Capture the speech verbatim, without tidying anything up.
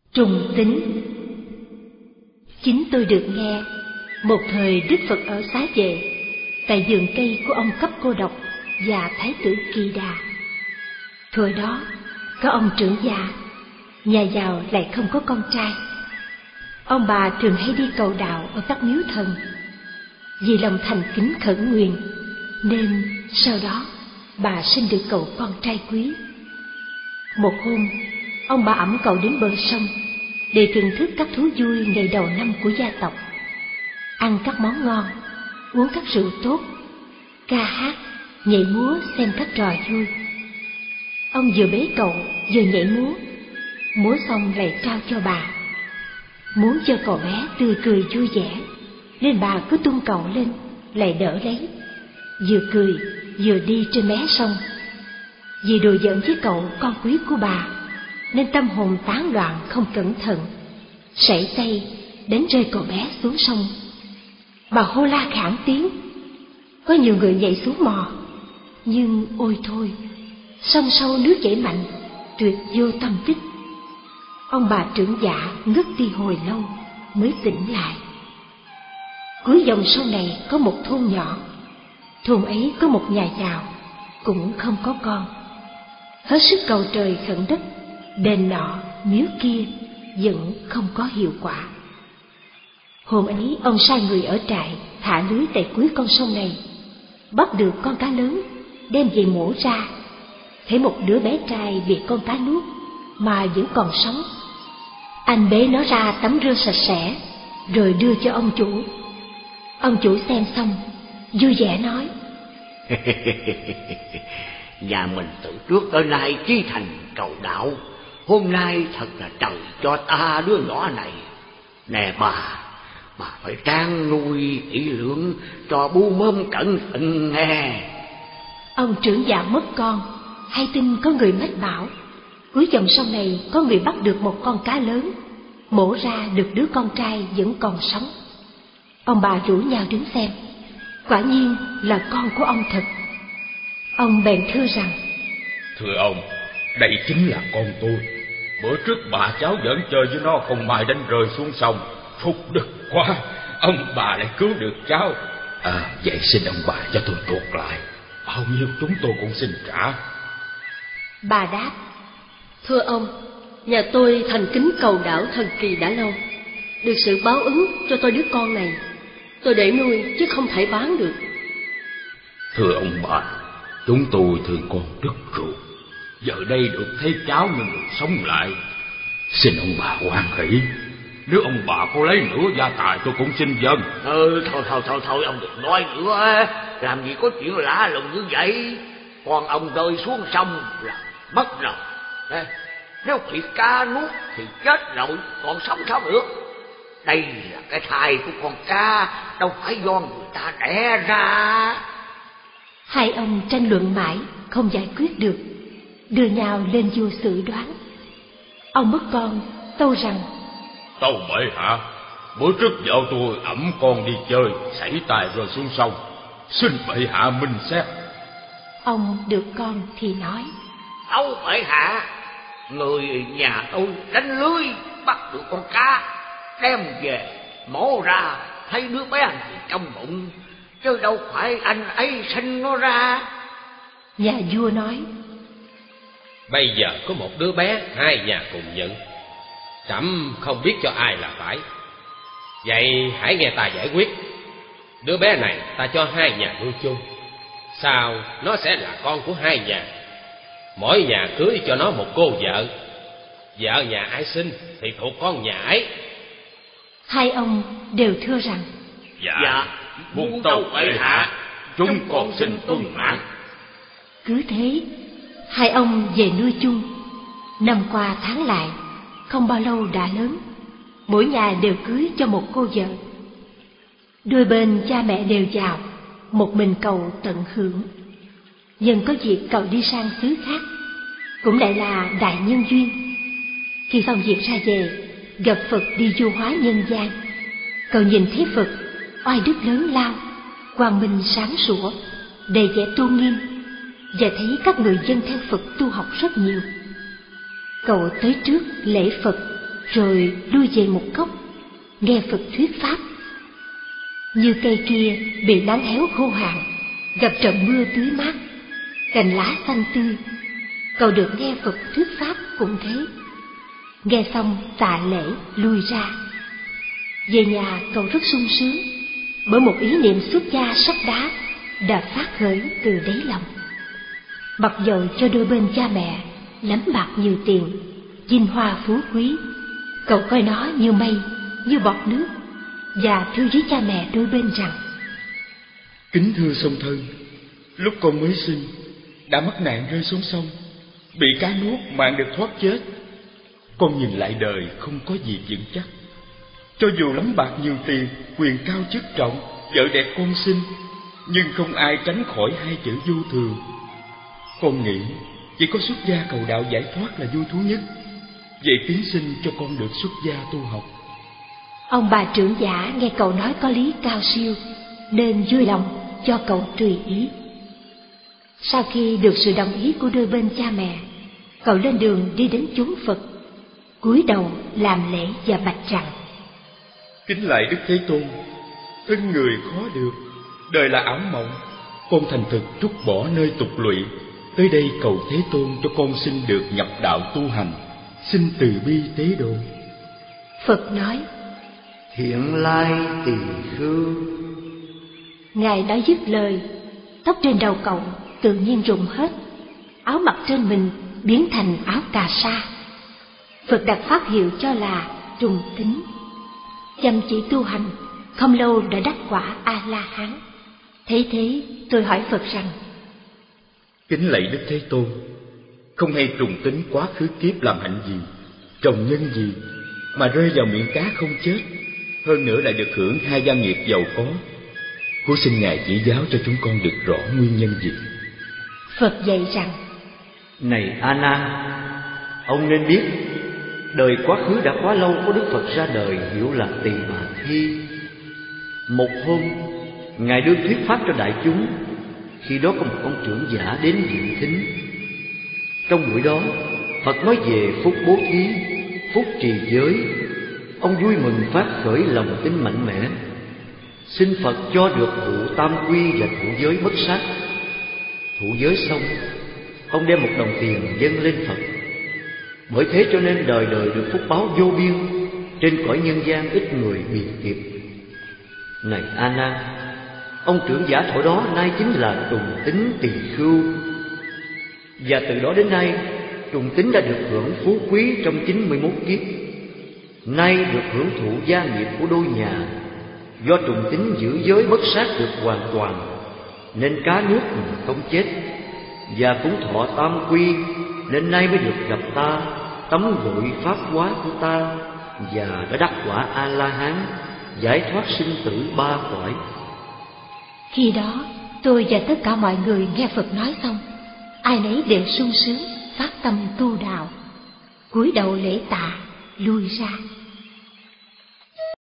Trùng tính. Chính tôi được nghe, một thời Đức Phật ở Xá Vệ, tại vườn cây của ông Cấp Cô Độc và Thái tử Kỳ Đà. Thuở đó, có ông trưởng gia, nhà giàu lại không có con trai. Ông bà thường hay đi cầu đạo ở các miếu thần. Vì lòng thành kính khẩn nguyện, nên sau đó bà sinh được cậu con trai quý. Một hôm, ông bà ẵm cậu đến bờ sông để thưởng thức các thú vui ngày đầu năm của gia tộc, ăn các món ngon, uống các rượu tốt, ca hát, nhảy múa, xem các trò vui. Ông vừa bế cậu vừa nhảy múa, múa xong lại trao cho bà. Muốn cho cậu bé tươi cười vui vẻ, nên bà cứ tung cậu lên, lại đỡ lấy, vừa cười vừa đi trên mé sông. Vì đùa giỡn với cậu con quý của bà, nên tâm hồn tán loạn không cẩn thận, sảy tay đánh rơi cậu bé xuống sông. Bà hô la khản tiếng, có nhiều người nhảy xuống mò, nhưng ôi thôi, sông sâu nước chảy mạnh, tuyệt vô tâm tích. Ông bà trưởng giả ngất đi hồi lâu mới tỉnh lại. Cuối dòng sông này có một thôn nhỏ. Thôn ấy có một nhà giàu, cũng không có con. Hết sức cầu trời khẩn đất, đền nọ miếu kia vẫn không có hiệu quả. Hôm ấy ông sai người ở trại thả lưới tại cuối con sông này, bắt được con cá lớn, đem về mổ ra. Thấy một đứa bé trai bị con cá nuốt mà vẫn còn sống. Anh bế nó ra tắm rửa sạch sẽ, rồi đưa cho ông chủ. Ông chủ xem xong, vui vẻ nói: nhà mình từ trước tới nay chí thành cầu đạo, hôm nay thật là trời cho ta đứa nhỏ này. Nè bà, bà phải trang nuôi kỹ lưỡng, cho bu mơm cẩn thận nghe. Ông trưởng già mất con, hay tin có người mách bảo cuối dòng sông này có người bắt được một con cá lớn, mổ ra được đứa con trai vẫn còn sống. Ông bà rủ nhau đứng xem, quả nhiên là con của ông thật. Ông bèn thưa rằng: thưa ông, đây chính là con tôi. Bữa trước bà cháu giỡn chơi với nó, không may đánh rơi xuống sông. Phúc đức quá, ông bà lại cứu được cháu. À, vậy xin ông bà cho tôi tuột lại, bao nhiêu chúng tôi cũng xin trả. Bà đáp: thưa ông, nhà tôi thành kính cầu đảo thần Kỳ đã lâu, được sự báo ứng cho tôi đứa con này. Tôi để nuôi chứ không thể bán được. Thưa ông bà, chúng tôi thương con rất ruột, giờ đây được thấy cháu như người sống lại, xin ông bà hoan hỷ. Nếu ông bà có lấy nữa gia tài tôi cũng xin dâng. Ừ, thôi thôi thôi thôi ông đừng nói nữa, làm gì có chuyện lạ lùng như vậy. Con ông rơi xuống sông là mất rồi. Nếu bị cá nuốt thì chết rồi, còn sống sao được. Đây là cái thai của con cá, đâu phải do người ta đẻ ra. Hai ông tranh luận mãi không giải quyết được, đưa nhau lên vua xử đoán. Ông mất con tâu rằng: tâu bệ hạ, bữa trước vợ tôi ẵm con đi chơi, sảy tay rơi xuống sông, xin bệ hạ minh xét. Ông được con thì nói: tâu bệ hạ, người nhà tôi đánh lưới bắt được con cá, đem về mổ ra, thấy đứa bé thì trong bụng, chứ đâu phải anh ấy sinh nó ra. Nhà vua nói: bây giờ có một đứa bé hai nhà cùng nhận, trẫm không biết cho ai là phải. Vậy hãy nghe ta giải quyết. Đứa bé này ta cho hai nhà nuôi chung, sao nó sẽ là con của hai nhà. Mỗi nhà cưới cho nó một cô vợ, vợ nhà ai sinh thì thuộc con nhà ấy. Hai ông đều thưa rằng: Dạ, dạ muôn tâu bệ hạ, chúng con xin tuân mãn. Cứ thế, hai ông về nuôi chung. Năm qua tháng lại, không bao lâu đã lớn, mỗi nhà đều cưới cho một cô vợ. Đôi bên cha mẹ đều giàu, một mình cậu tận hưởng. Nhưng có việc cậu đi sang xứ khác, cũng lại là đại nhân duyên. Khi xong việc ra về, gặp Phật đi du hóa nhân gian. Cậu nhìn thấy Phật oai đức lớn lao, quang minh sáng sủa, đầy vẻ tôn nghiêm, và thấy các người dân theo Phật tu học rất nhiều. Cậu tới trước lễ Phật, rồi lui về một góc, nghe Phật thuyết pháp. Như cây kia bị nắng héo khô hạn, gặp trận mưa tưới mát, cành lá xanh tươi, cậu được nghe Phật thuyết pháp cũng thế. Nghe xong tạ lễ lui ra. Về nhà cậu rất sung sướng, bởi một ý niệm xuất gia sắt đá đã phát khởi từ đáy lòng. Mặc dầu cho đôi bên cha mẹ lắm bạc nhiều tiền, vinh hoa phú quý, cậu coi nó như mây, như bọt nước, và thưa với cha mẹ đôi bên rằng: Kính thưa song thân, lúc con mới sinh đã mắc nạn rơi xuống sông, bị cá nuốt mạng được thoát chết. Con nhìn lại đời không có gì vững chắc, cho dù lắm bạc nhiều tiền, quyền cao chức trọng, vợ đẹp con sinh, nhưng không ai tránh khỏi hai chữ vô thường. Con nghĩ chỉ có xuất gia cầu đạo giải thoát là vui thú nhất. Vậy kính xin cho con được xuất gia tu học. Ông bà trưởng giả nghe cậu nói có lý cao siêu, nên vui lòng cho cậu tùy ý. Sau khi được sự đồng ý của đôi bên cha mẹ, cậu lên đường đi đến chốn Phật, cúi đầu làm lễ và bạch rằng: Kính lạy Đức Thế Tôn, thân người khó được, đời là ảo mộng, con thành thực trút bỏ nơi tục lụy, tới đây cầu Thế Tôn cho con xin được nhập đạo tu hành, xin từ bi tế độ. Phật nói: Thiện lai tỳ khưu. Ngài nói dứt lời, tóc trên đầu cậu tự nhiên rụng hết, áo mặc trên mình biến thành áo cà sa. Phật đặt pháp hiệu cho là Trùng Tính. Chăm chỉ tu hành, không lâu đã đắc quả A La Hán. Thế thế tôi hỏi Phật rằng: Kính lạy Đức Thế Tôn, không hay Trùng Tính quá khứ kiếp làm hạnh gì, trồng nhân gì mà rơi vào miệng cá không chết, hơn nữa lại được hưởng hai gia nghiệp giàu có. Cố xin Ngài chỉ giáo cho chúng con được rõ nguyên nhân gì. Phật dạy rằng: Này A Nan, ông nên biết đời quá khứ đã quá lâu có Đức Phật ra đời hiệu là Tỳ Bà Thi. Một hôm, Ngài đưa thuyết pháp cho đại chúng. Khi đó có một ông trưởng giả đến dự thính. Trong buổi đó, Phật nói về phúc bố thí, phúc trì giới. Ông vui mừng phát khởi lòng tin mạnh mẽ, xin Phật cho được thụ tam quy và thụ giới bất sát. Thụ giới xong, ông đem một đồng tiền dâng lên Phật. Bởi thế cho nên đời đời được phúc báo vô biên, trên cõi nhân gian ít người bị kịp. Này A Nan, ông trưởng giả thổi đó nay chính là Trùng Tính Tỳ Khưu. Và từ đó đến nay, Trùng Tính đã được hưởng phú quý trong chín mươi mốt kiếp. Nay được hưởng thụ gia nghiệp của đôi nhà. Do Trùng Tính giữ giới bất sát được hoàn toàn, nên cá nuốt mà không chết. Và cũng thọ tam quy, nên nay mới được gặp ta, tấm gội pháp hóa của ta, và đã đắc quả A La Hán, giải thoát sinh tử ba cõi. Khi đó tôi và tất cả mọi người nghe Phật nói xong, ai nấy đều sung sướng phát tâm tu đạo, cúi đầu lễ tạ lui ra.